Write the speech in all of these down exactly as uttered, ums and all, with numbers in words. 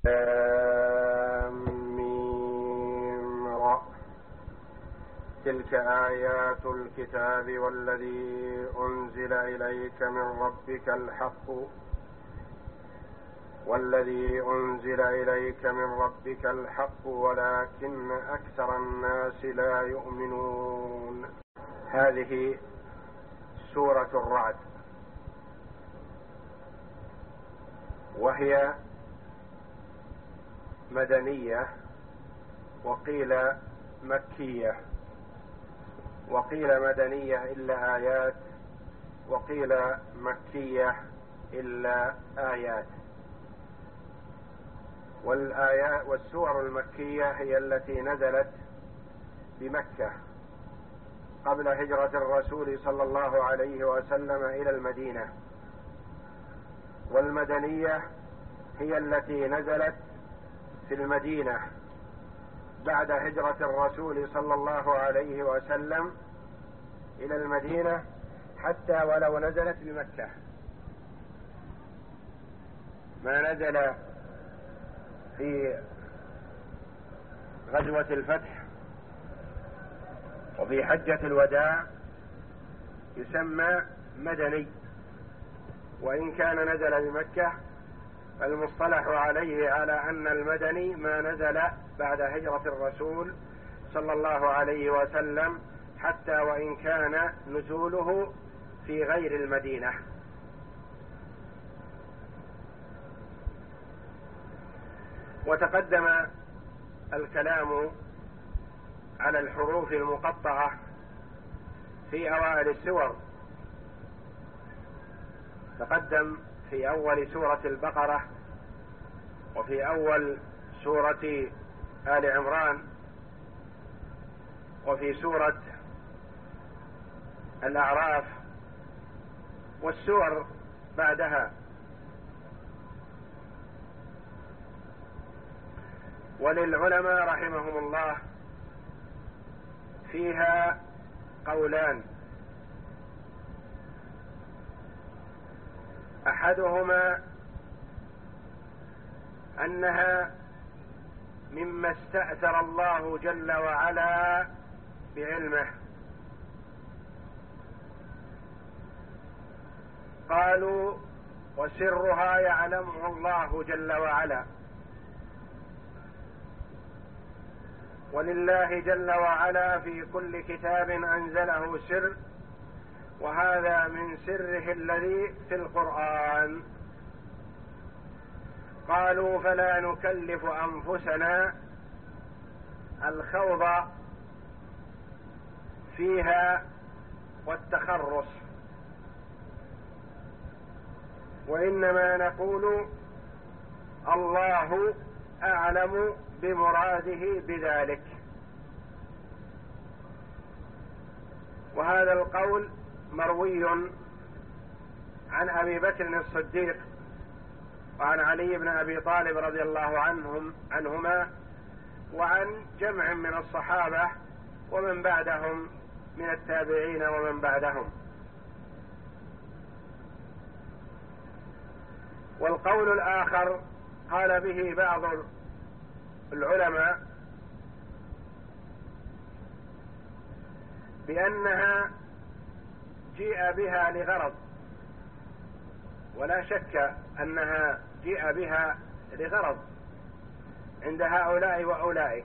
ميم را. تلك آيات الكتاب والذي أنزل إليك من ربك الحق والذي أنزل إليك من ربك الحق ولكن أكثر الناس لا يؤمنون. هذه سورة الرعد، وهي مدنية وقيل مكية، وقيل مدنية إلا آيات، وقيل مكية إلا آيات. والآيات والسور المكية هي التي نزلت بمكة قبل هجرة الرسول صلى الله عليه وسلم إلى المدينة، والمدنية هي التي نزلت في المدينة بعد هجرة الرسول صلى الله عليه وسلم إلى المدينة، حتى ولو نزلت بمكة. ما نزل في غزوة الفتح وفي حجة الوداع يسمى مدني، وإن كان نزل بمكة المصطلح عليه على أن المدني ما نزل بعد هجرة الرسول صلى الله عليه وسلم، حتى وإن كان نزوله في غير المدينة. وتقدم الكلام على الحروف المقطعة في أوائل السور. تقدم في أول سورة البقرة، وفي أول سورة آل عمران، وفي سورة الأعراف، والسور بعدها. وللعلماء رحمهم الله فيها قولان: أحدهما أنها مما استأثر الله جل وعلا بعلمه. قالوا: وسرها يعلمه الله جل وعلا، ولله جل وعلا في كل كتاب أنزله سر، وهذا من سره الذي في القرآن. قالوا: فلا نكلف أنفسنا الخوض فيها والتخرص، وإنما نقول الله أعلم بمراده بذلك. وهذا القول مروي عن أبي بكر الصديق وعن علي بن أبي طالب رضي الله عنهم عنهما وعن جمع من الصحابة ومن بعدهم من التابعين ومن بعدهم. والقول الآخر قال به بعض العلماء بأنها جيء بها لغرض، ولا شك أنها جيء بها لغرض عند هؤلاء وأولئك،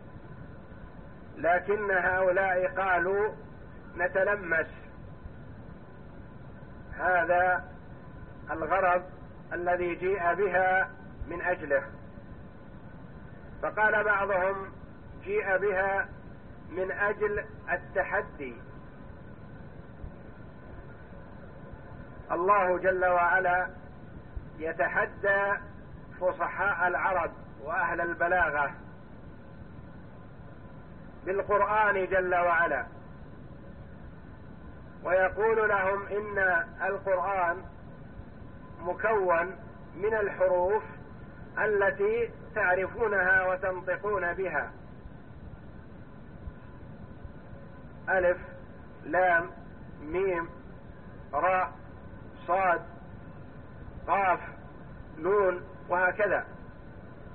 لكن هؤلاء قالوا نتلمس هذا الغرض الذي جيء بها من أجله. فقال بعضهم جيء بها من أجل التحدي. الله جل وعلا يتحدى فصحاء العرب وأهل البلاغة بالقرآن جل وعلا، ويقول لهم إن القرآن مكون من الحروف التي تعرفونها وتنطقون بها: ألف، لام، ميم، راء، صاد، قاف، نون، وهكذا.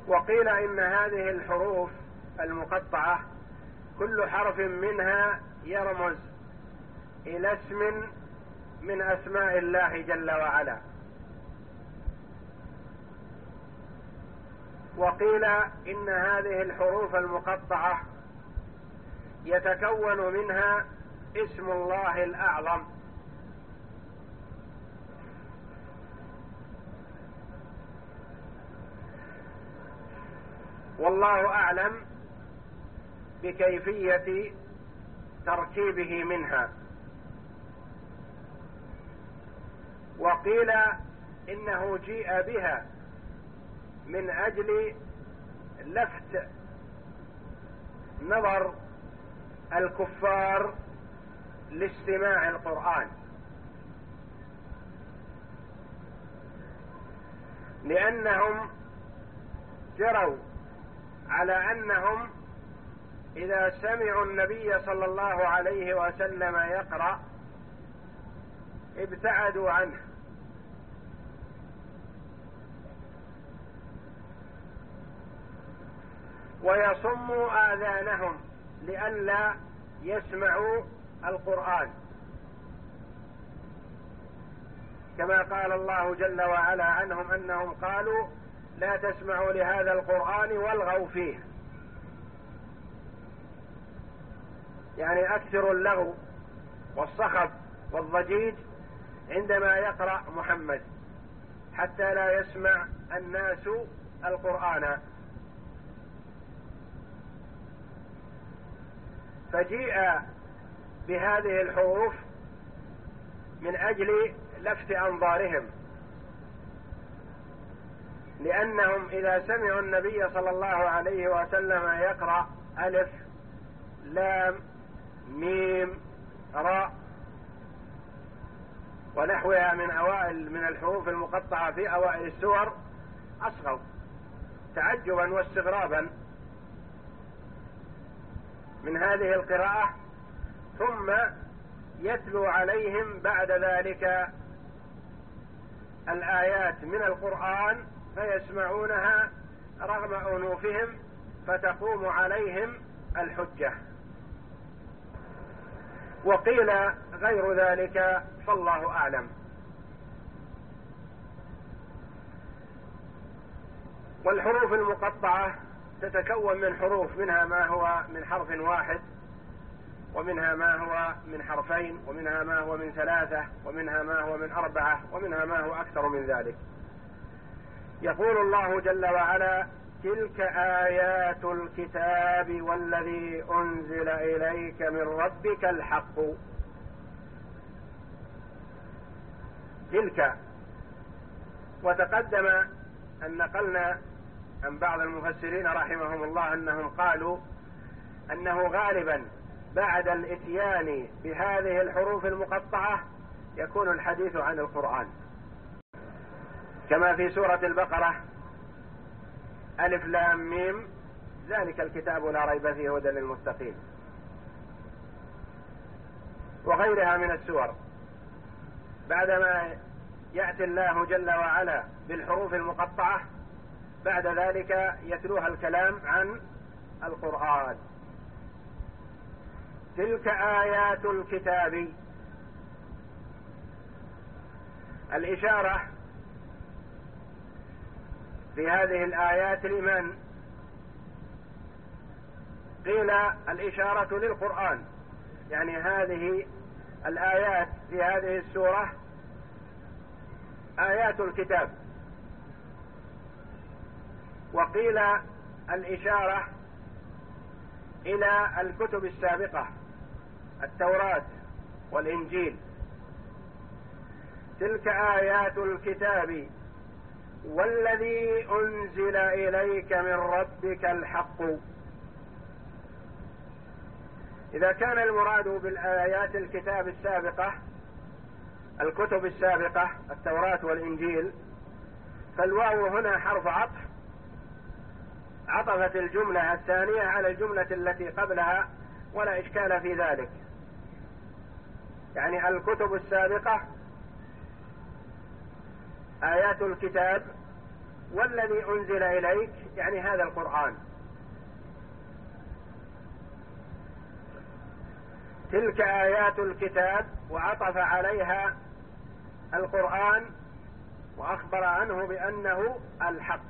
وقيل إن هذه الحروف المقطعة كل حرف منها يرمز إلى اسم من أسماء الله جل وعلا. وقيل إن هذه الحروف المقطعة يتكون منها اسم الله الأعظم، والله أعلم بكيفية تركيبه منها. وقيل إنه جيء بها من أجل لفت نظر الكفار لاستماع القرآن، لأنهم جروا على أنهم إذا سمعوا النبي صلى الله عليه وسلم يقرأ ابتعدوا عنه، ويصموا آذانهم لئلا يسمعوا القرآن، كما قال الله جل وعلا عنهم أنهم قالوا لا تسمعوا لهذا القرآن والغوا فيه، يعني أكثروا اللغو والصخب والضجيج عندما يقرأ محمد حتى لا يسمع الناس القرآن. فجيء بهذه الحروف من أجل لفت أنظارهم، لأنهم إذا سمعوا النبي صلى الله عليه وسلم يقرأ ألف لام ميم راء ونحوها من أوائل من الحروف المقطعة في أوائل السور أصغوا تعجبا واستغرابا من هذه القراءة، ثم يتلو عليهم بعد ذلك الآيات من القرآن فيسمعونها رغم أنوفهم فتقوم عليهم الحجة. وقيل غير ذلك فالله أعلم. والحروف المقطعة تتكون من حروف، منها ما هو من حرف واحد، ومنها ما هو من حرفين، ومنها ما هو من ثلاثة، ومنها ما هو من أربعة، ومنها ما هو أكثر من ذلك. يقول الله جل وعلا: تلك آيات الكتاب والذي أنزل إليك من ربك الحق. تلك، وتقدم أن نقلنا عن بعض المفسرين رحمهم الله أنهم قالوا أنه غالبا بعد الإتيان بهذه الحروف المقطعة يكون الحديث عن القرآن، كما في سورة البقرة: ألف لام ميم ذلك الكتاب لا ريب فيه هدى للمتقين، وغيرها من السور. بعدما يأتي الله جل وعلا بالحروف المقطعة بعد ذلك يتلوها الكلام عن القرآن. تلك آيات الكتاب، الإشارة في هذه الآيات لمن؟ قيل الإشارة للقرآن، يعني هذه الآيات في هذه السورة آيات الكتاب. وقيل الإشارة إلى الكتب السابقة، التوراة والإنجيل. تلك آيات الكتاب والذي أنزل إليك من ربك الحق. إذا كان المراد بالآيات الكتاب السابقة الكتب السابقة التوراة والإنجيل، فالواو هنا حرف عطف، عطفت الجملة الثانية على الجملة التي قبلها ولا إشكال في ذلك. يعني الكتب السابقة آيات الكتاب والذي أنزل إليك يعني هذا القرآن. تلك آيات الكتاب، وعطف عليها القرآن وأخبر عنه بأنه الحق.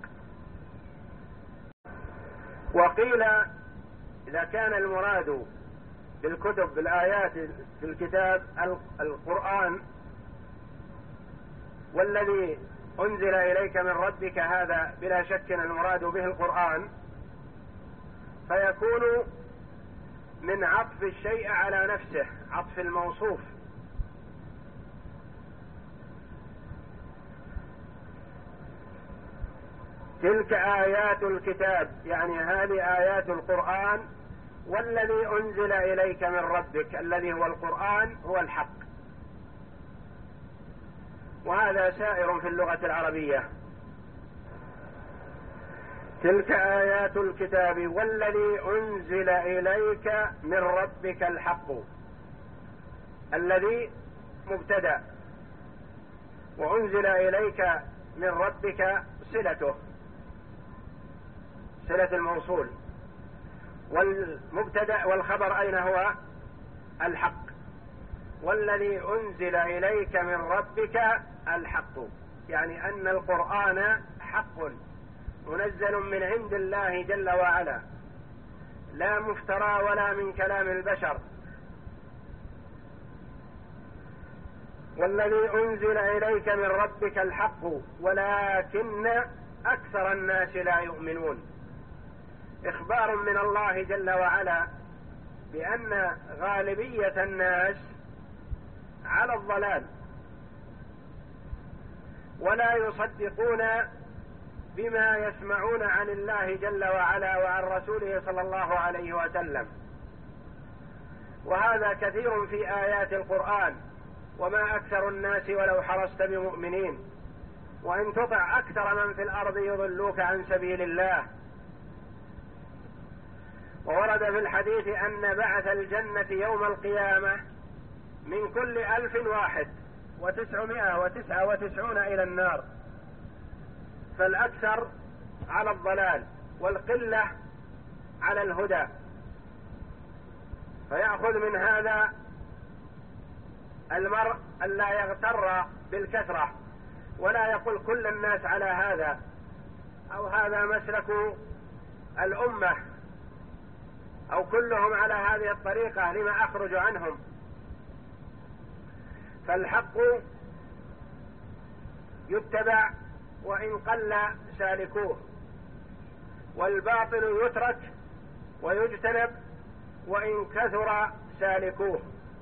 وقيل إذا كان المراد بالكتب بالآيات في الكتاب القرآن والذي أنزل إليك من ربك، هذا بلا شك المراد به القرآن، فيكون من عطف الشيء على نفسه، عطف الموصوف. تلك آيات الكتاب يعني هذه آيات القرآن، والذي أنزل إليك من ربك الذي هو القرآن هو الحق. وهذا سائر في اللغة العربية. تلك آيات الكتاب والذي أنزل إليك من ربك الحق. الذي مبتدأ، وأنزل إليك من ربك صلته، صلة الموصول، والمبتدأ والخبر أين هو؟ الحق. والذي أنزل إليك من ربك الحق، يعني أن القرآن حق منزل من عند الله جل وعلا، لا مفترى ولا من كلام البشر. والذي أنزل إليك من ربك الحق ولكن أكثر الناس لا يؤمنون. إخبار من الله جل وعلا بأن غالبية الناس على الضلال، ولا يصدقون بما يسمعون عن الله جل وعلا وعن رسوله صلى الله عليه وسلم. وهذا كثير في آيات القرآن. وما أكثر الناس ولو حرصت بمؤمنين، وإن تطع أكثر من في الأرض يضلوك عن سبيل الله. وورد في الحديث أن بعث الجنة يوم القيامة من كل ألف واحد وتسعمائة وتسعة وتسعون إلى النار، فالأكثر على الضلال والقلة على الهدى. فيأخذ من هذا المرء ألا يغتر بالكثرة، ولا يقول كل الناس على هذا، أو هذا مسلك الأمة، أو كلهم على هذه الطريقة لما أخرج عنهم. فالحق يتبع وإن قل سالكوه، والباطل يترك ويجتنب وإن كثر سالكوه.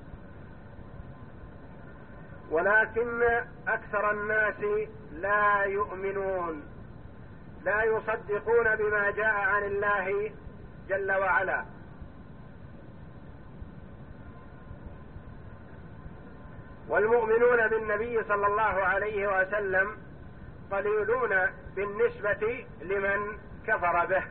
ولكن أكثر الناس لا يؤمنون، لا يصدقون بما جاء عن الله جل وعلا. والمؤمنون بالنبي صلى الله عليه وسلم قليلون بالنسبة لمن كفر به.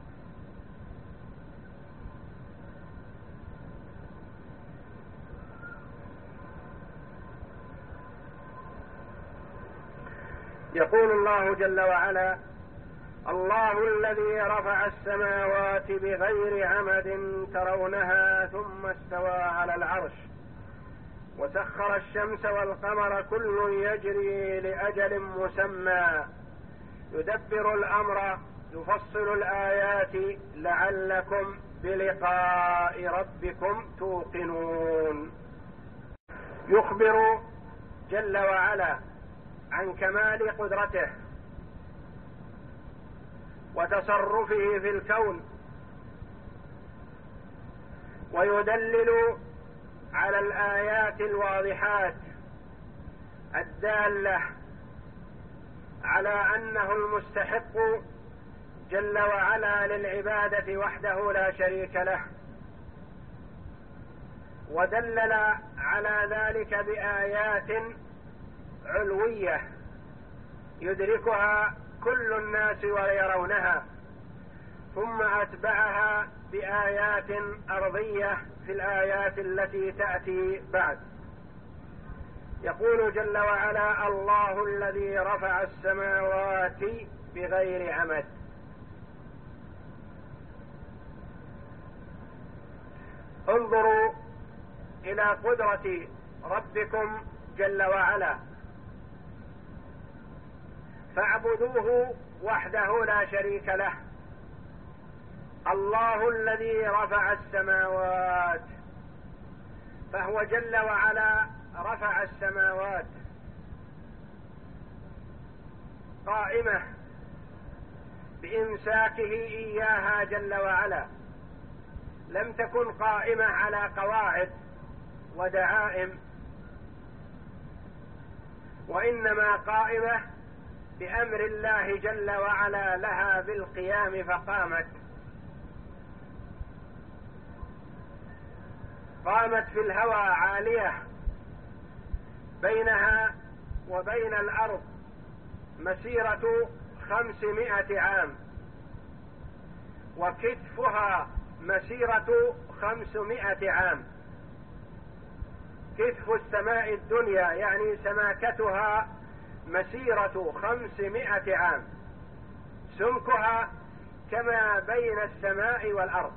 يقول الله جل وعلا: الله الذي رفع السماوات بغير عمد ترونها ثم استوى على العرش وسخر الشمس والقمر كل يجري لأجل مسمى يدبر الأمر يفصل الآيات لعلكم بلقاء ربكم توقنون. يخبر جل وعلا عن كمال قدرته وتصرفه في الكون، ويدلل على الآيات الواضحات الدالة على أنه المستحق جل وعلا للعبادة وحده لا شريك له، ودلل على ذلك بآيات علوية يدركها كل الناس ويرونها، ثم أتبعها بآيات أرضية في الآيات التي تأتي بعد. يقول جل وعلا: الله الذي رفع السماوات بغير عمد. انظروا إلى قدرة ربكم جل وعلا، فاعبدوه وحده لا شريك له. الله الذي رفع السماوات، فهو جل وعلا رفع السماوات قائمة بإمساكه إياها جل وعلا، لم تكن قائمة على قواعد ودعائم، وإنما قائمة بأمر الله جل وعلا لها بالقيام فقامت. قامت في الهوى عالية، بينها وبين الأرض مسيرة خمسمائة عام، وكتفها مسيرة خمسمائة عام. كتف السماء الدنيا يعني سماكتها مسيرة خمسمائة عام، سمكها كما بين السماء والأرض،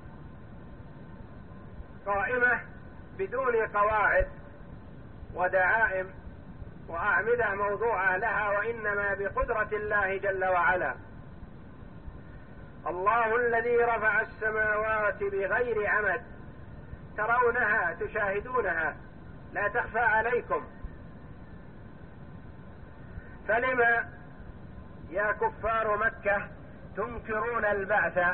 قائمة بدون قواعد ودعائم وأعمدة موضوعة لها، وإنما بقدرة الله جل وعلا. الله الذي رفع السماوات بغير عمد، ترونها تشاهدونها لا تخفى عليكم. فلما يا كفار مكة تنكرون البعث؟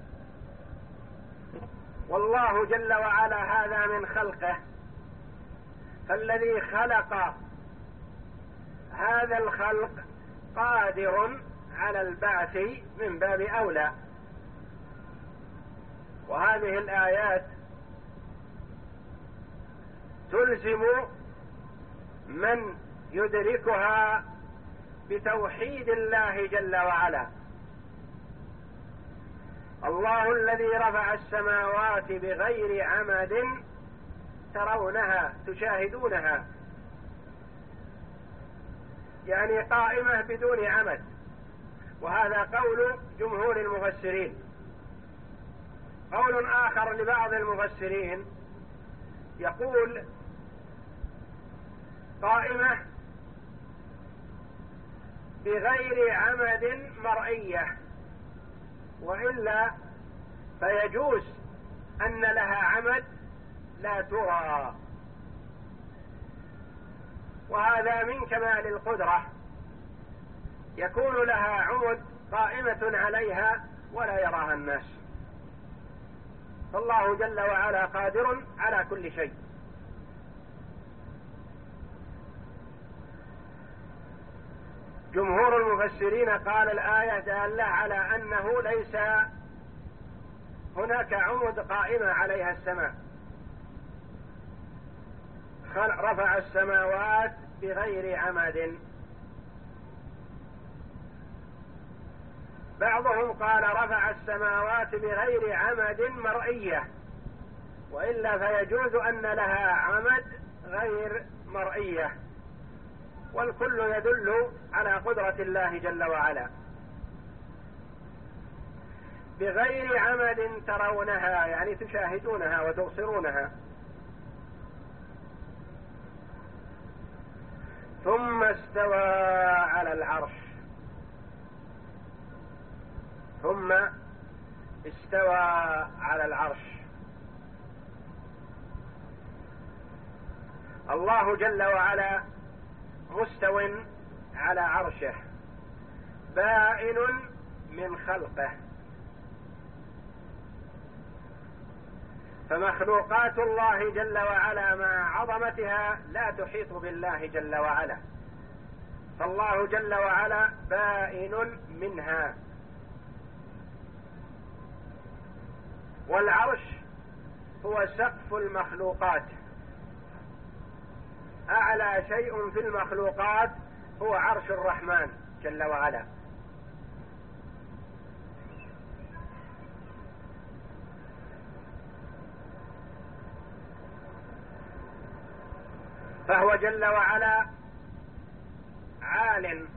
والله جل وعلا هذا من خلقه، فالذي خلق هذا الخلق قادر على البعث من باب أولى. وهذه الآيات تلزم من يدركها بتوحيد الله جل وعلا. الله الذي رفع السماوات بغير عمد، ترونها تشاهدونها، يعني قائمة بدون عمد. وهذا قول جمهور المفسرين. قول آخر لبعض المفسرين يقول: قائمة بغير عمد مرئية، وإلا فيجوز أن لها عمد لا ترى، وهذا من كمال القدرة، يكون لها عمد قائمة عليها ولا يراها الناس. فالله جل وعلا قادر على كل شيء. جمهور المفسرين قال الآية دالة على أنه ليس هناك عمد قائمة عليها السماء، رفع السماوات بغير عمد. بعضهم قال رفع السماوات بغير عمد مرئية، وإلا فيجوز أن لها عمد غير مرئية، والكل يدل على قدرة الله جل وعلا. بغير عمد ترونها يعني تشاهدونها وتبصرونها. ثم استوى على العرش. ثم استوى على العرش. الله جل وعلا مستو على عرشه، بائن من خلقه. فمخلوقات الله جل وعلا مع عظمتها لا تحيط بالله جل وعلا، فالله جل وعلا بائن منها. والعرش هو سقف المخلوقات، أعلى شيء في المخلوقات هو عرش الرحمن جل وعلا. فهو جل وعلا عال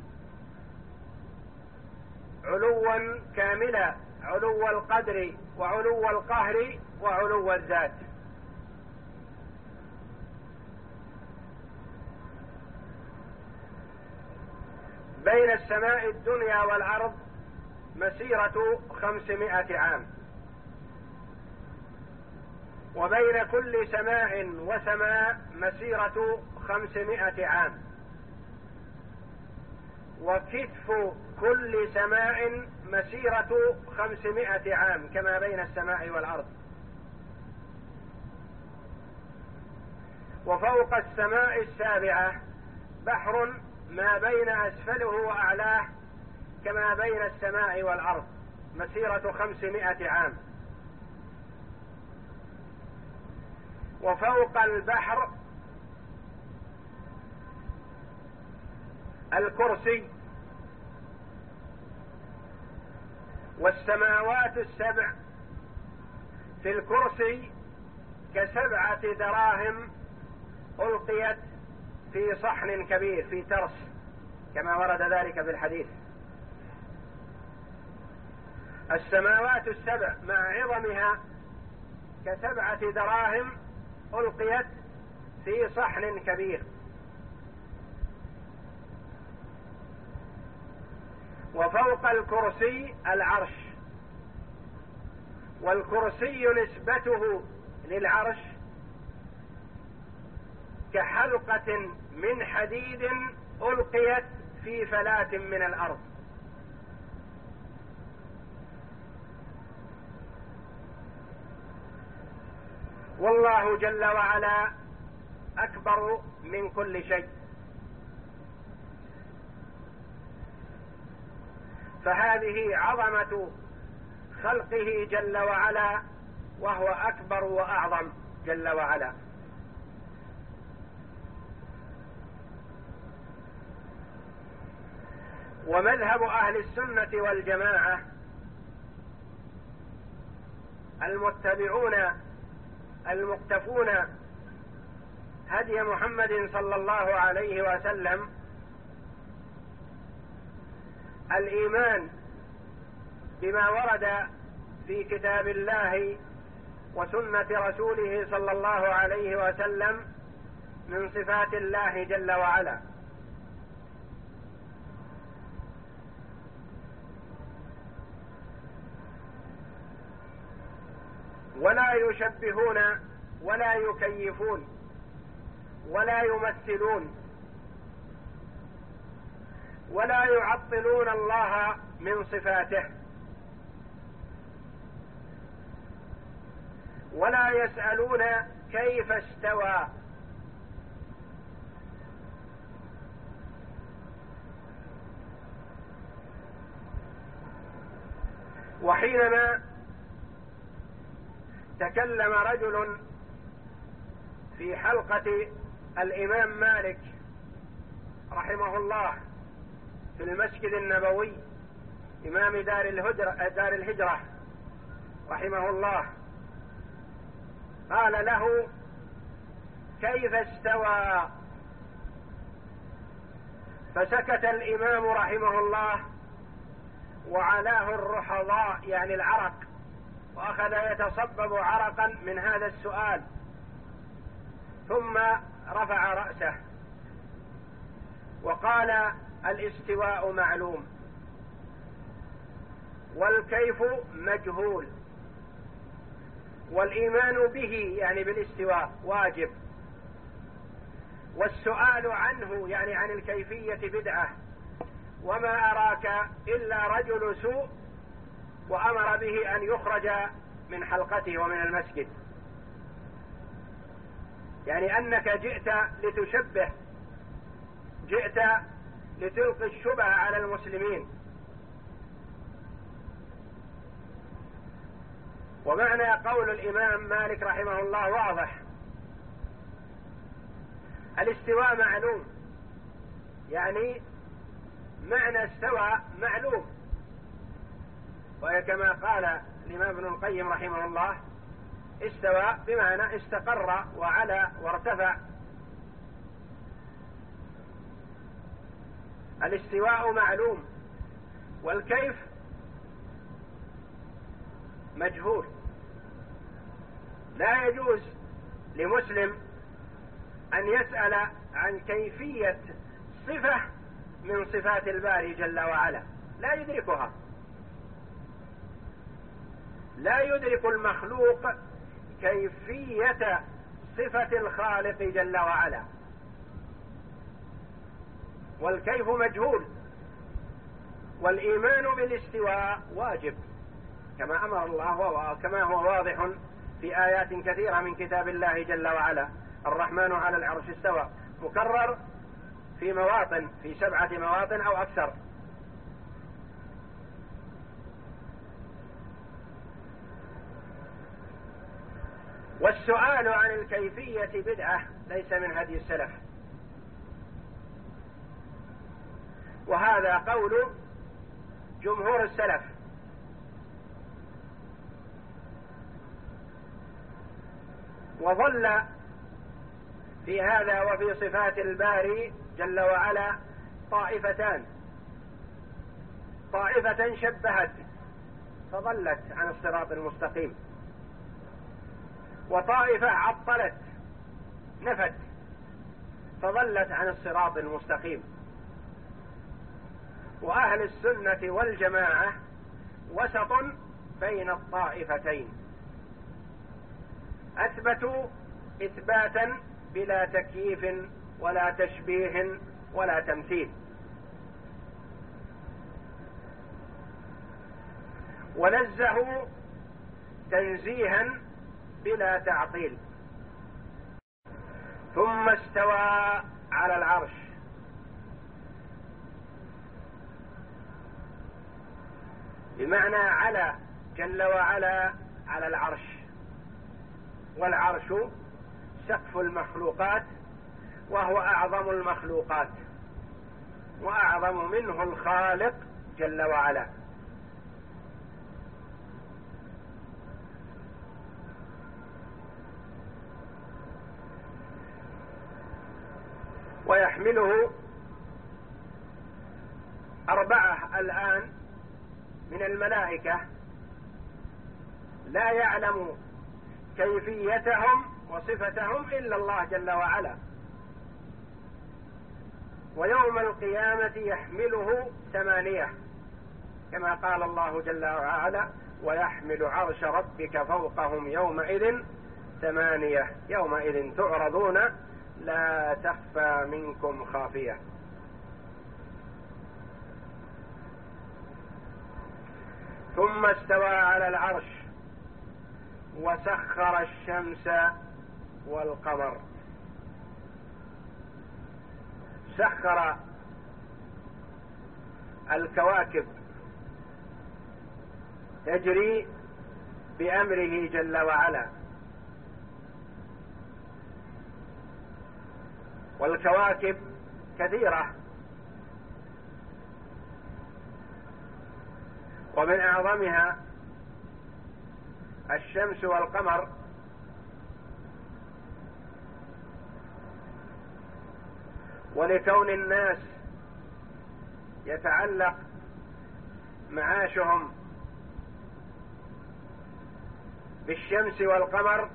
علوا كاملا، علو القدر وعلو القهر وعلو الذات. بين السماء الدنيا والأرض مسيرة خمسمائة عام، وبين كل سماء وسماء مسيرة خمسمائة عام، وكتف كل سماء مسيرة خمسمائة عام كما بين السماء والأرض. وفوق السماء السابعة بحر ما بين أسفله وأعلاه كما بين السماء والأرض مسيرة خمسمائة عام. وفوق البحر الكرسي، والسماوات السبع في الكرسي كسبعة دراهم ألقيت في صحن كبير في ترس كما ورد ذلك في الحديث. السماوات السبع مع عظمها كسبعة دراهم ألقيت في صحن كبير. وفوق الكرسي العرش، والكرسي نسبته للعرش كحلقة من حديد ألقيت في فلاة من الأرض. والله جل وعلا أكبر من كل شيء، فهذه عظمة خلقه جل وعلا، وهو أكبر وأعظم جل وعلا. ومذهب أهل السنة والجماعة المتبعون المقتفون هدي محمد صلى الله عليه وسلم الإيمان بما ورد في كتاب الله وسنة رسوله صلى الله عليه وسلم من صفات الله جل وعلا، ولا يشبهون ولا يكيفون ولا يمثلون ولا يعطلون الله من صفاته، ولا يسألون كيف استوى، وحينما تكلم رجل في حلقة الإمام مالك رحمه الله في المسجد النبوي إمام دار الهجرة, دار الهجرة رحمه الله، قال له: كيف استوى؟ فسكت الإمام رحمه الله وعلاه الرحضاء يعني العرق، وأخذ يتصبب عرقا من هذا السؤال، ثم رفع رأسه وقال: الاستواء معلوم والكيف مجهول، والإيمان به يعني بالاستواء واجب، والسؤال عنه يعني عن الكيفية بدعة، وما أراك إلا رجل سوء، وأمر به أن يخرج من حلقته ومن المسجد، يعني أنك جئت لتشبه، جئت لتلقي الشبهة على المسلمين. ومعنى قول الإمام مالك رحمه الله واضح، الاستواء معلوم، يعني معنى استوى معلوم، وكما قال الإمام ابن القيم رحمه الله: استوى بمعنى استقر وعلى وارتفع، الاستواء معلوم والكيف مجهول. لا يجوز لمسلم أن يسأل عن كيفية صفة من صفات الباري جل وعلا، لا يدركها. لا يدرك المخلوق كيفية صفة الخالق جل وعلا، والكيف مجهول. والإيمان بالاستواء واجب كما أمر الله وكما هو واضح في آيات كثيرة من كتاب الله جل وعلا. الرحمن على العرش استوى مكرر في مواطن، في سبعة مواطن أو أكثر. والسؤال عن الكيفية بدعة ليس من هدي السلف، وهذا قول جمهور السلف. وظل في هذا وفي صفات الباري جل وعلا طائفتان: طائفة شبهت فضلت عن الصراط المستقيم، وطائفة عطلت نفت فضلت عن الصراط المستقيم. وأهل السنة والجماعة وسط بين الطائفتين، أثبتوا إثباتا بلا تكييف ولا تشبيه ولا تمثيل، ونزهوا تنزيها بلا تعطيل. ثم استوى على العرش، بمعنى على جل وعلا على العرش. والعرش سقف المخلوقات، وهو أعظم المخلوقات، وأعظم منه الخالق جل وعلا. ويحمله أربعة الآن من الملائكة لا يعلم كيفيتهم وصفتهم إلا الله جل وعلا. ويوم القيامة يحمله ثمانية، كما قال الله جل وعلا: ويحمل عرش ربك فوقهم يومئذ ثمانية يومئذ تعرضون لا تخفى منكم خافية. ثم استوى على العرش وسخر الشمس والقمر. سخر الكواكب تجري بأمره جل وعلا، والكواكب كثيرة، ومن أعظمها الشمس والقمر. ولكون الناس يتعلق معاشهم بالشمس والقمر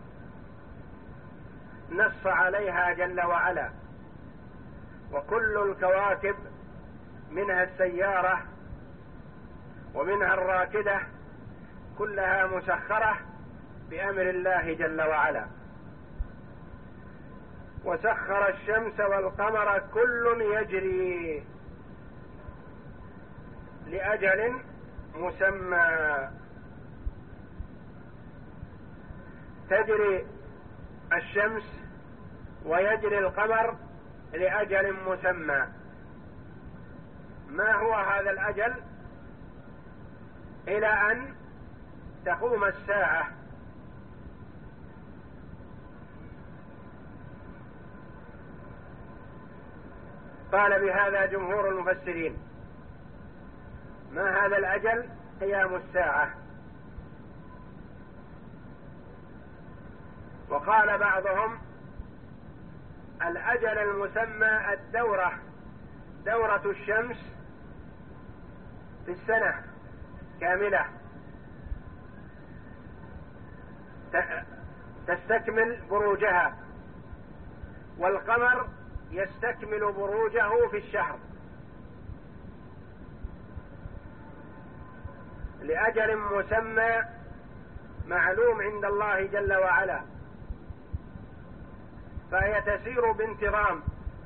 نص عليها جل وعلا. وكل الكواكب منها السيارة ومنها الراكدة كلها مسخرة بأمر الله جل وعلا. وسخر الشمس والقمر كل يجري لأجل مسمى. تجري الشمس ويجري القمر لأجل مسمى. ما هو هذا الأجل؟ إلى أن تقوم الساعة. قال بهذا جمهور المفسرين: ما هذا الأجل؟ قيام الساعة. وقال بعضهم: الأجل المسمى الدورة دورة الشمس في السنة كاملة تستكمل بروجها، والقمر يستكمل بروجه في الشهر لأجل مسمى معلوم عند الله جل وعلا، فهي تسير بانتظام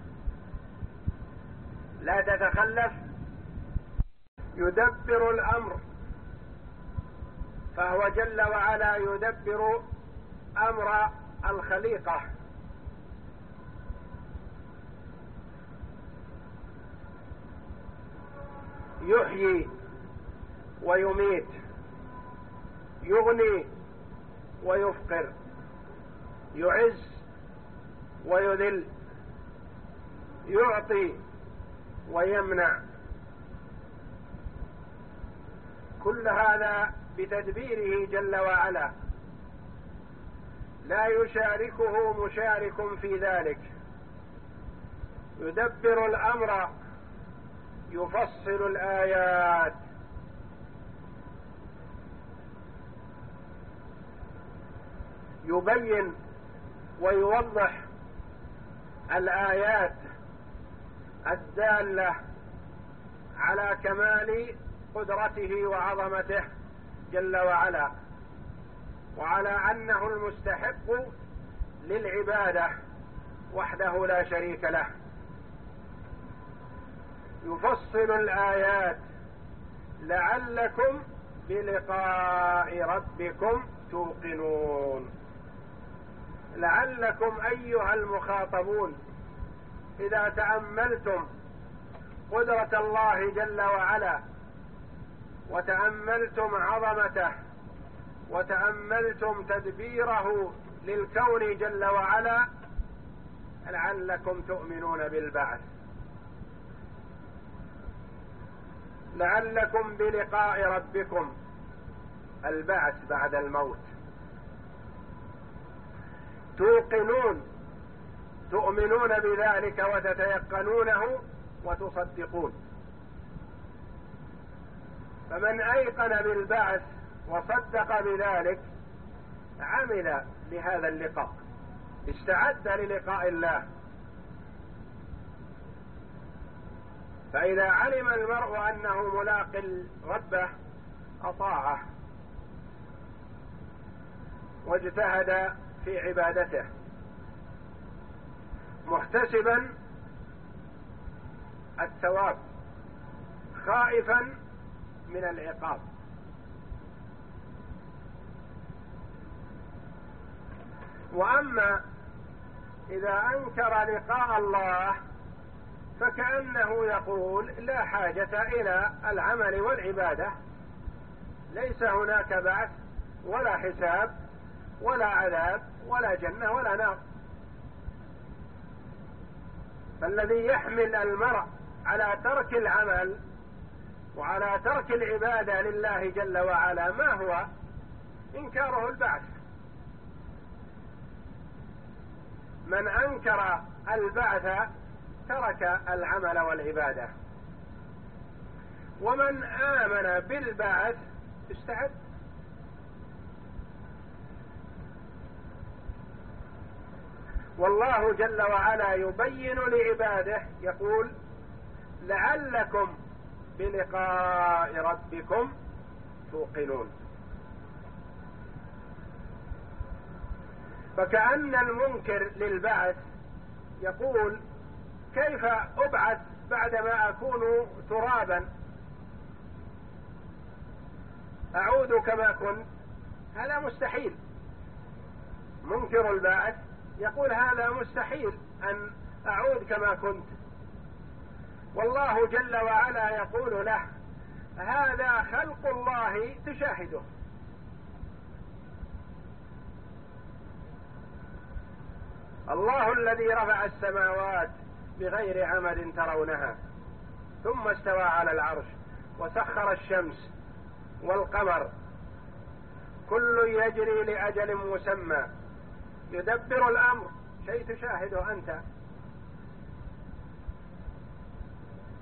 لا تتخلف. يدبر الأمر، فهو جل وعلا يدبر أمر الخليقة، يحيي ويميت، يغني ويفقر، يعز ويذل، يعطي ويمنع، كل هذا بتدبيره جل وعلا، لا يشاركه مشارك في ذلك. يدبر الأمر، يفصل الآيات، يبين ويوضح الآيات الدالة على كمال قدرته وعظمته جل وعلا، وعلى أنه المستحق للعبادة وحده لا شريك له. يفصل الآيات لعلكم بلقاء ربكم توقنون. لعلكم أيها المخاطبون إذا تأملتم قدرة الله جل وعلا، وتأملتم عظمته، وتأملتم تدبيره للكون جل وعلا، لعلكم تؤمنون بالبعث، لعلكم بلقاء ربكم، البعث بعد الموت، توقنون، تؤمنون بذلك وتتيقنونه وتصدقون. فمن أيقن بالبعث وصدق بذلك عمل لهذا اللقاء، استعد للقاء الله. فإذا علم المرء أنه ملاق ربه أطاعه واجتهد في عبادته، محتسبا الثواب، خائفا من العقاب. وأما إذا أنكر لقاء الله فكأنه يقول لا حاجة إلى العمل والعبادة، ليس هناك بعث ولا حساب ولا عذاب ولا جنة ولا نار. فالذي يحمل المرء على ترك العمل وعلى ترك العبادة لله جل وعلا ما هو؟ إنكاره البعث. من أنكر البعث ترك العمل والعبادة، ومن آمن بالبعث استعد. والله جل وعلا يبين لعباده يقول لعلكم بلقاء ربكم توقنون. فكأن المنكر للبعث يقول كيف أبعث بعدما أكون ترابا، أعود كما كنت؟ هذا مستحيل. منكر البعث يقول هذا مستحيل أن أعود كما كنت. والله جل وعلا يقول له هذا خلق الله تشاهده. الله الذي رفع السماوات بغير عمد ترونها ثم استوى على العرش وسخر الشمس والقمر كل يجري لأجل مسمى، يدبر الأمر، شيء تشاهده أنت.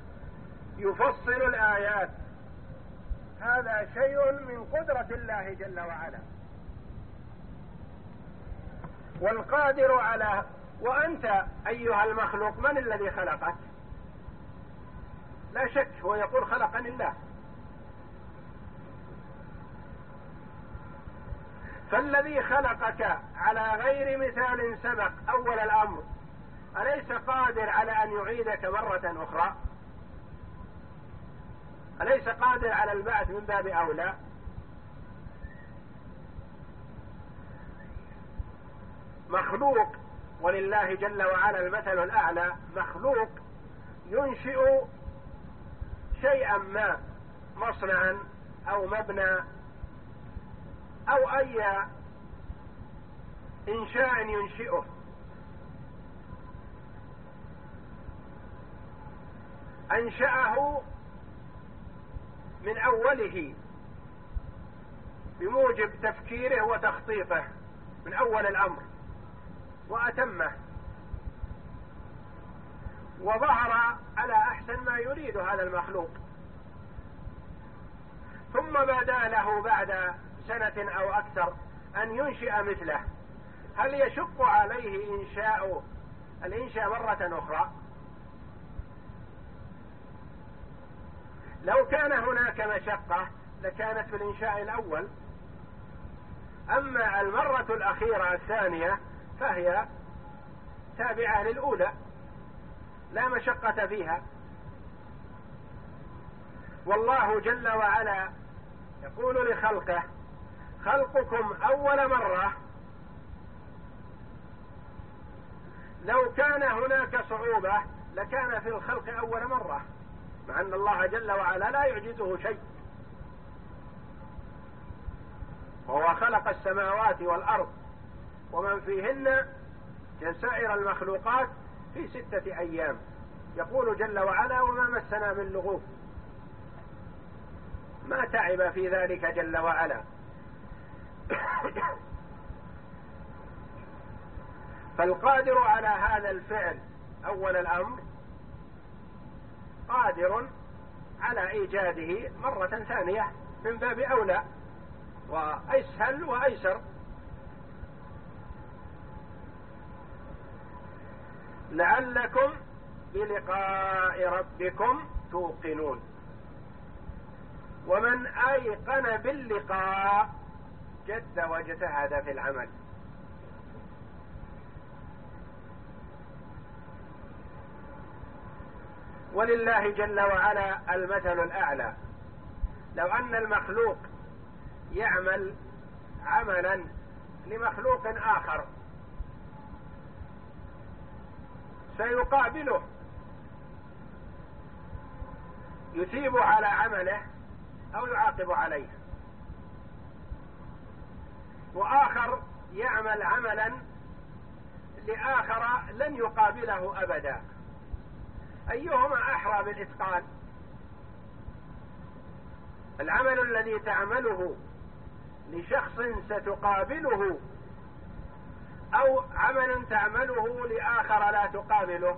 يفصل الآيات، هذا شيء من قدرة الله جل وعلا. والقادر على، وأنت أيها المخلوق من الذي خلقك؟ لا شك هو يقول خلقني الله. فالذي خلقك على غير مثال سبق أول الأمر أليس قادر على أن يعيدك مرة أخرى؟ أليس قادر على البعث من باب أولى؟ مخلوق، ولله جل وعلا المثل الأعلى، مخلوق ينشئ شيئا ما، مصنعا أو مبنى أو أي إنشاء ينشئه، أنشأه من أوله بموجب تفكيره وتخطيطه من أول الأمر، وأتمه وظهر على أحسن ما يريد هذا المخلوق. ثم بدا له بعد سنة أو أكثر أن ينشئ مثله، هل يشق عليه إنشاء الإنشاء مرة أخرى؟ لو كان هناك مشقة لكانت في الإنشاء الأول، أما المرة الأخيرة الثانية فهي تابعة للأولى لا مشقة فيها. والله جل وعلا يقول لخلقه: خلقكم أول مرة. لو كان هناك صعوبة لكان في الخلق أول مرة، مع أن الله جل وعلا لا يعجزه شيء، وهو خلق السماوات والأرض ومن فيهن كسائر المخلوقات في ستة أيام. يقول جل وعلا: وما مسنا من لغوب. ما تعب في ذلك جل وعلا. فالقادر على هذا الفعل أول الأمر قادر على إيجاده مرة ثانية من باب أولى وأسهل وأيسر. لعلكم بلقاء ربكم توقنون. ومن أيقن باللقاء جد واجتهد في العمل. ولله جل وعلا المثل الأعلى. لو أن المخلوق يعمل عملا لمخلوق آخر سيقابله، يثيب على عمله أو يعاقب عليه، وآخر يعمل عملا لآخر لن يقابله أبدا، أيهما أحرى بالإتقان؟ العمل الذي تعمله لشخص ستقابله أو عمل تعمله لآخر لا تقابله؟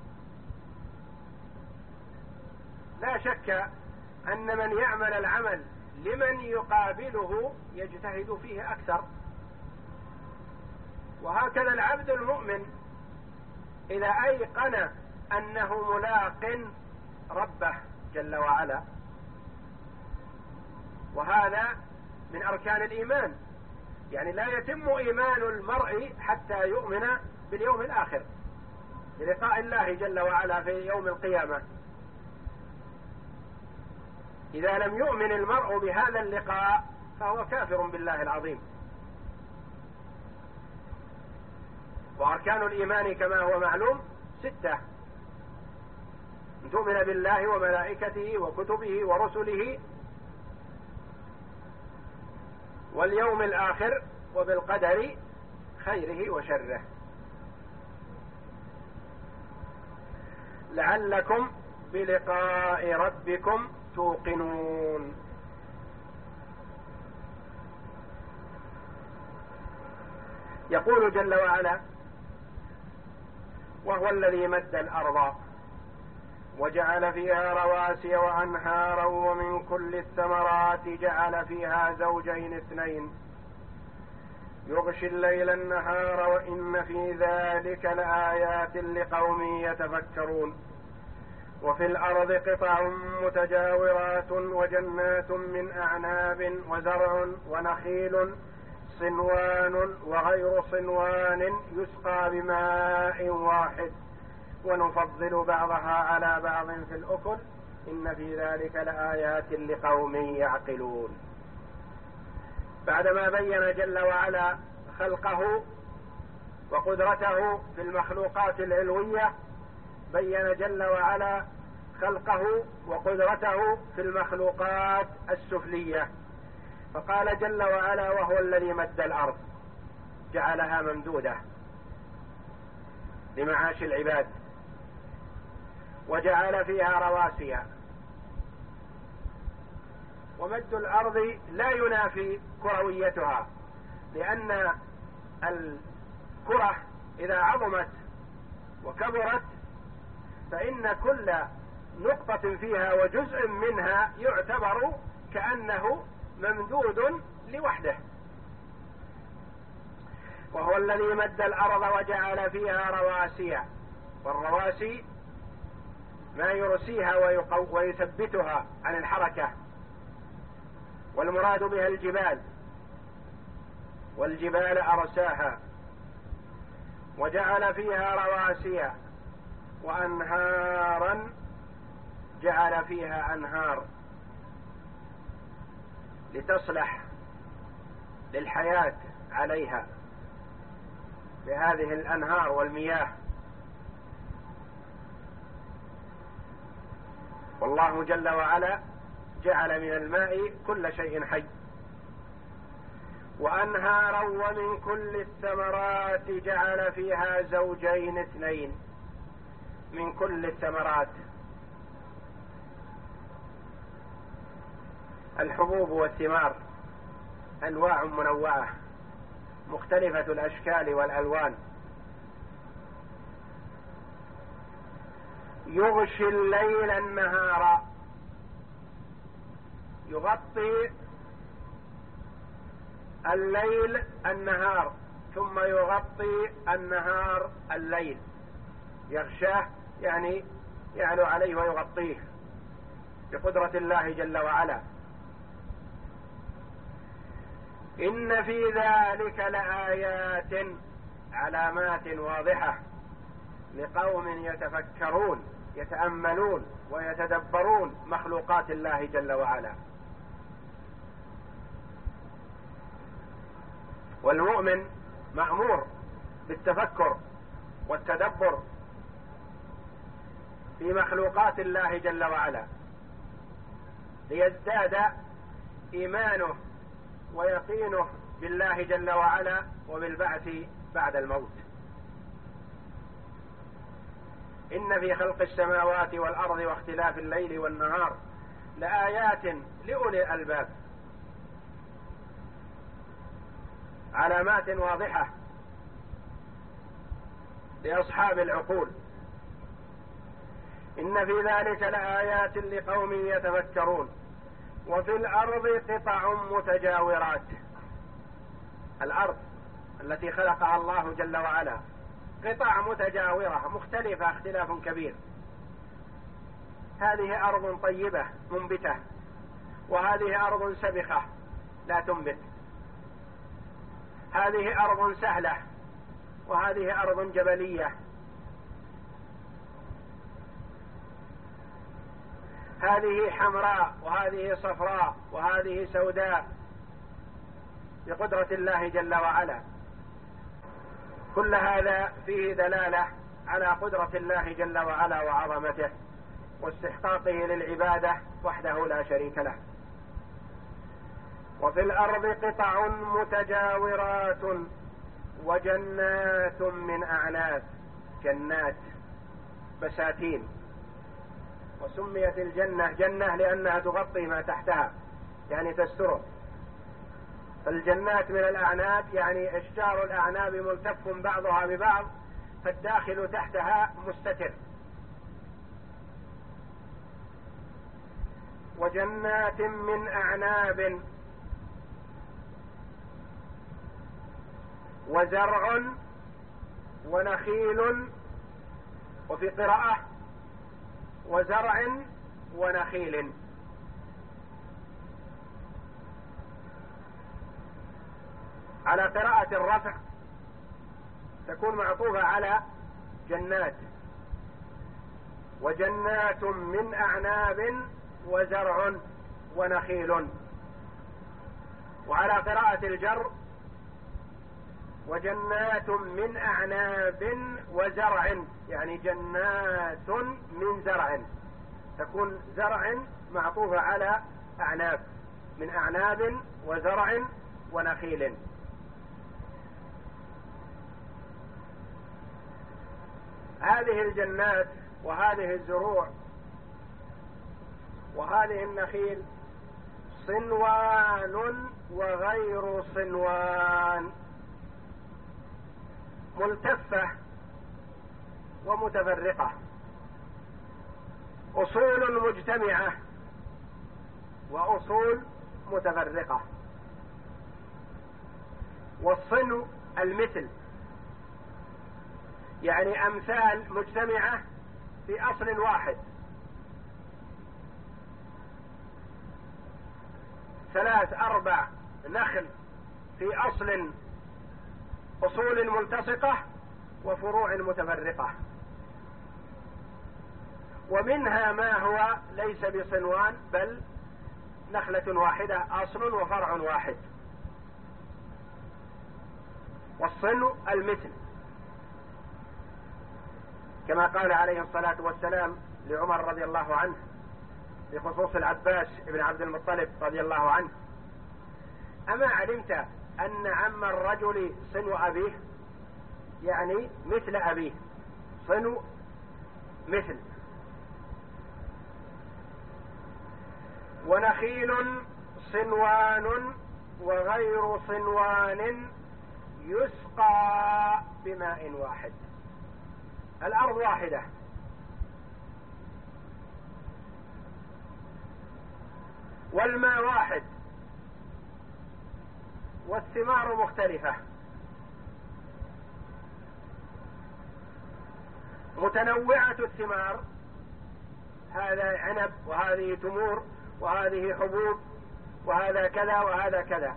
لا شك أن من يعمل العمل لمن يقابله يجتهد فيه أكثر. وهكذا العبد المؤمن إذا أيقن أنه ملاق ربه جل وعلا، وهذا من أركان الإيمان، يعني لا يتم إيمان المرء حتى يؤمن باليوم الآخر بلقاء الله جل وعلا في يوم القيامة. إذا لم يؤمن المرء بهذا اللقاء فهو كافر بالله العظيم. وأركان الإيمان كما هو معلوم ستة: أن تؤمن بالله وملائكته وكتبه ورسله واليوم الآخر وبالقدر خيره وشره. لعلكم بلقاء ربكم توقنون. يقول جل وعلا: وهو الذي مد الأرض وجعل فيها رواسي وأنهارا ومن كل الثمرات جعل فيها زوجين اثنين يغشي الليل النهار وإن في ذلك لآيات لقوم يتفكرون. وفي الأرض قطع متجاورات وجنات من أعناب وزرع ونخيل صنوان وغير صنوان يسقى بماء واحد ونفضل بعضها على بعض في الأكل إن في ذلك لآيات لقوم يعقلون. بعدما بين جل وعلا خلقه وقدرته في المخلوقات العلوية بين جل وعلا خلقه وقدرته في المخلوقات السفلية، فقال جل وعلا وهو الذي مد الأرض جعلها ممدودة لمعاش العباد وجعل فيها رواسي. ومد الأرض لا ينافي كرويتها، لأن الكرة إذا عظمت وكبرت فإن كل نقطة فيها وجزء منها يعتبر كأنه ممدود لوحده. وهو الذي مد الأرض وجعل فيها رواسي، والرواسي ما يرسيها ويثبتها عن الحركة، والمراد بها الجبال، والجبال أرساها. وجعل فيها رواسي وأنهارا جعل فيها أنهار لتصلح للحياة عليها بهذه الأنهار والمياه. والله جل وعلا جعل من الماء كل شيء حي. وأنهارا ومن كل الثمرات جعل فيها زوجين اثنين. من كل الثمرات الحبوب والثمار أنواع منوعة مختلفة الأشكال والألوان. يغشي الليل النهار، يغطي الليل النهار ثم يغطي النهار الليل. يغشاه يعني يعلو عليه ويغطيه بقدرة الله جل وعلا. إن في ذلك لآيات علامات واضحة لقوم يتفكرون يتأملون ويتدبرون مخلوقات الله جل وعلا. والمؤمن مأمور بالتفكر والتدبر في مخلوقات الله جل وعلا ليزداد إيمانه ويقينه بالله جل وعلا وبالبعث بعد الموت. إن في خلق السماوات والأرض واختلاف الليل والنهار لآيات لأولي الألباب، علامات واضحة لأصحاب العقول. إن في ذلك لآيات لقوم يتفكرون. وفي الأرض قطع متجاورات، الأرض التي خلقها الله جل وعلا قطع متجاورة مختلفة اختلاف كبير. هذه أرض طيبة منبتة، وهذه أرض سبخة لا تنبت. هذه أرض سهلة، وهذه أرض جبلية. هذه حمراء وهذه صفراء وهذه سوداء بقدرة الله جل وعلا. كل هذا فيه دلالة على قدرة الله جل وعلا وعظمته واستحقاقه للعبادة وحده لا شريك له. وفي الأرض قطع متجاورات وجنات من أعناب، جنات بساتين. وسميت الجنة جنة لأنها تغطي ما تحتها يعني تستره. فالجنات من الأعناب يعني أشجار الأعناب ملتف بعضها ببعض، فالداخل تحتها مستتر. وجنات من أعناب وزرع ونخيل، وفي قراءة وزرع ونخيل. على قراءة الرفع تكون معطوفة على جنات، وجنات من أعناب وزرع ونخيل. وعلى قراءة الجر وجنات من أعناب وزرع، يعني جنات من زرع، تكون زرع معطوفة على أعناب، من أعناب وزرع ونخيل. هذه الجنات وهذه الزروع وهذه النخيل صنوان وغير صنوان، ملتفة ومتفرقة، أصول مجتمعة وأصول متفرقة. والصنو المثل، يعني أمثال مجتمعة في أصل واحد، ثلاث أربع نخل في أصل، أصول ملتصقة وفروع متفرقة. ومنها ما هو ليس بصنوان بل نخلة واحدة، أصل وفرع واحد. والصنو المثل، كما قال عليه الصلاة والسلام لعمر رضي الله عنه بخصوص العباس بن عبد المطلب رضي الله عنه: أما علمت أن عم الرجل صنو أبيه؟ يعني مثل أبيه، صنو مثل. ونخيل صنوان وغير صنوان يسقى بماء واحد. الأرض واحدة، والماء واحد، والثمار مختلفة، متنوعة الثمار، هذا عنب وهذه تمور وهذه حبوب وهذا كذا وهذا كذا.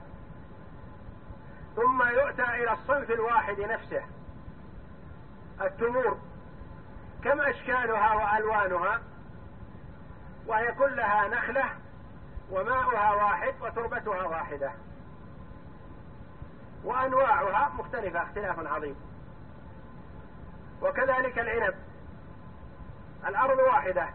ثم يؤتى إلى الصنف الواحد نفسه، التمور كم أشكالها وألوانها، وهي كلها نخلة وماؤها واحد وتربتها واحدة، وأنواعها مختلفة اختلاف عظيم. وكذلك العنب، الأرض واحدة،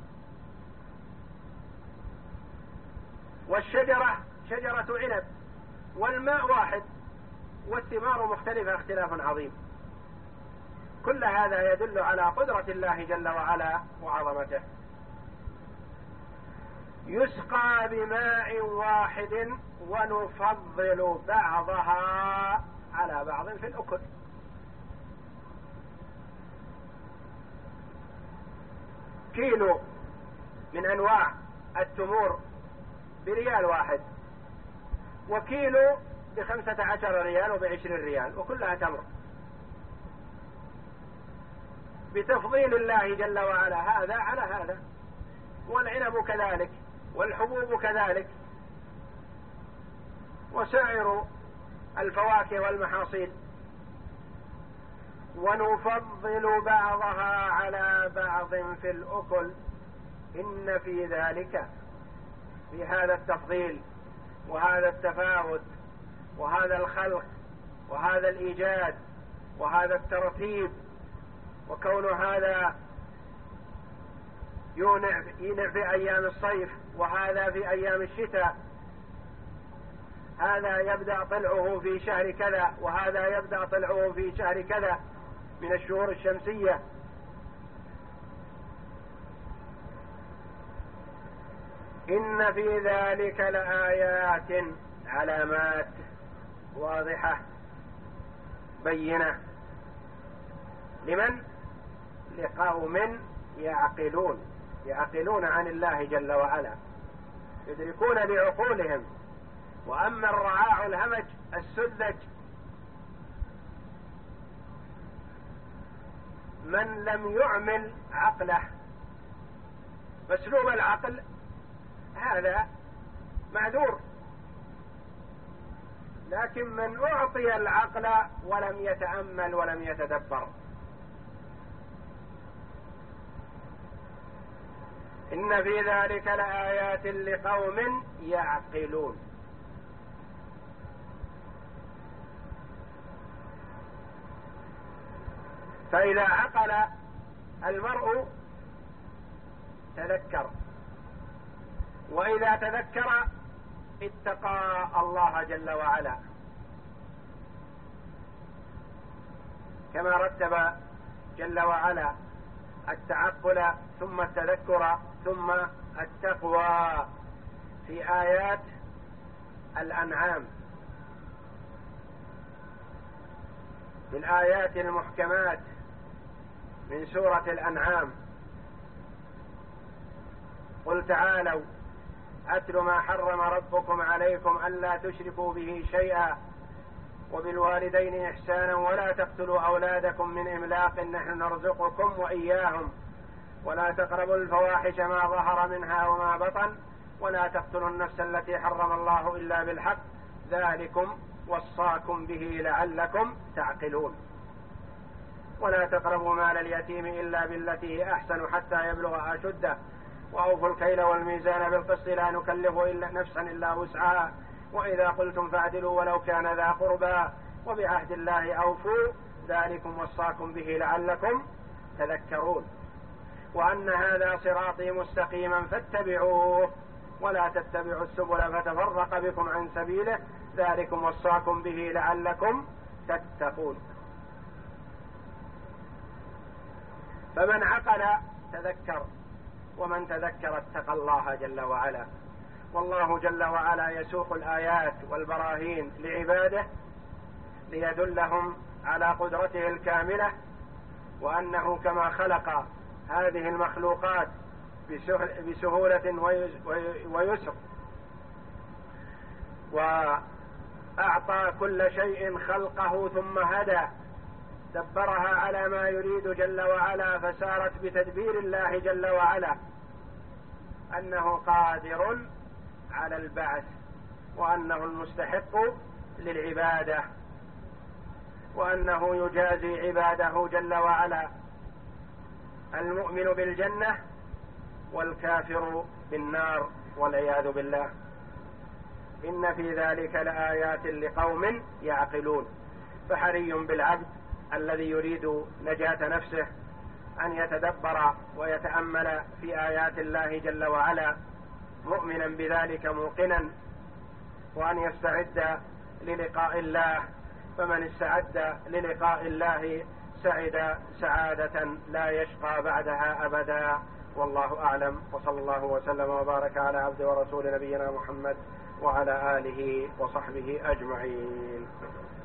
والشجرة شجرة عنب، والماء واحد، والثمار مختلفة اختلاف عظيم. كل هذا يدل على قدرة الله جل وعلا وعظمته. يسقى بماء واحد ونفضل بعضها على بعض في الأكل. كيلو من أنواع التمور بريال واحد، وكيلو بخمسة عشر ريال وبعشرين ريال، وكلها تمر، بتفضيل الله جل وعلا هذا على هذا. والعنب كذلك، والحبوب كذلك، وسائر الفواكه والمحاصيل. ونفضل بعضها على بعض في الأكل، إن في ذلك، في هذا التفضيل وهذا التفاوت وهذا الخلق وهذا الإيجاد وهذا الترتيب، وكون هذا يونع في أيام الصيف وهذا في أيام الشتاء، هذا يبدأ طلعه في شهر كذا وهذا يبدأ طلعه في شهر كذا من الشهور الشمسية. إن في ذلك لآيات، علامات واضحة بينة، لمن؟ لقوم يعقلون، يعقلون عن الله جل وعلا، يدركون بعقولهم. وأما الرعاع الهمج السذج من لم يعمل عقله مسلوب العقل هذا معذور، لكن من أعطي العقل ولم يتأمل ولم يتدبر. إن في ذلك لآيات لقوم يعقلون. فإذا عقل المرء تذكر، وإذا تذكر اتقى الله جل وعلا، كما رتب جل وعلا التعقل ثم التذكر ثم التقوى في آيات الأنعام، في الآيات المحكمات من سورة الأنعام. قل تعالوا أتل ما حرم ربكم عليكم ألا تشركوا به شيئا وبالوالدين إحسانا ولا تقتلوا أولادكم من إملاق نحن نرزقكم وإياهم ولا تقربوا الفواحش ما ظهر منها وما بطن ولا تقتلوا النفس التي حرم الله إلا بالحق ذلكم وصاكم به لعلكم تعقلون. ولا تقربوا مال اليتيم إلا بالتي هي أحسن حتى يبلغ أشده وأوفوا الكيل والميزان بالقسط لا نكلف إلا نفسا إلا وسعها وإذا قلتم فاعدلوا ولو كان ذا قربى وبعهد الله أوفوا ذلكم وصاكم به لعلكم تذكرون. وأن هذا صراطي مستقيما فاتبعوه ولا تتبعوا السبل فتفرق بكم عن سبيله ذلكم وصاكم به لعلكم تتقون. فمن عقل تذكر، ومن تذكر اتقى الله جل وعلا. والله جل وعلا يسوق الآيات والبراهين لعباده ليدلهم على قدرته الكاملة، وأنه كما خلق هذه المخلوقات بسهولة ويسر وأعطى كل شيء خلقه ثم هدى دبرها على ما يريد جل وعلا فسارت بتدبير الله جل وعلا، أنه قادر على البعث وأنه المستحق للعبادة وأنه يجازي عباده جل وعلا، المؤمن بالجنة والكافر بالنار والعياذ بالله. إن في ذلك لآيات لقوم يعقلون. فحري بالعبد الذي يريد نجاة نفسه أن يتدبر ويتأمل في آيات الله جل وعلا مؤمنا بذلك موقنا، وأن يستعد للقاء الله، فمن استعد للقاء الله سعد سعادة لا يشقى بعدها أبدا. والله أعلم، وصلى الله وسلم وبارك على عبد ورسول نبينا محمد وعلى آله وصحبه أجمعين.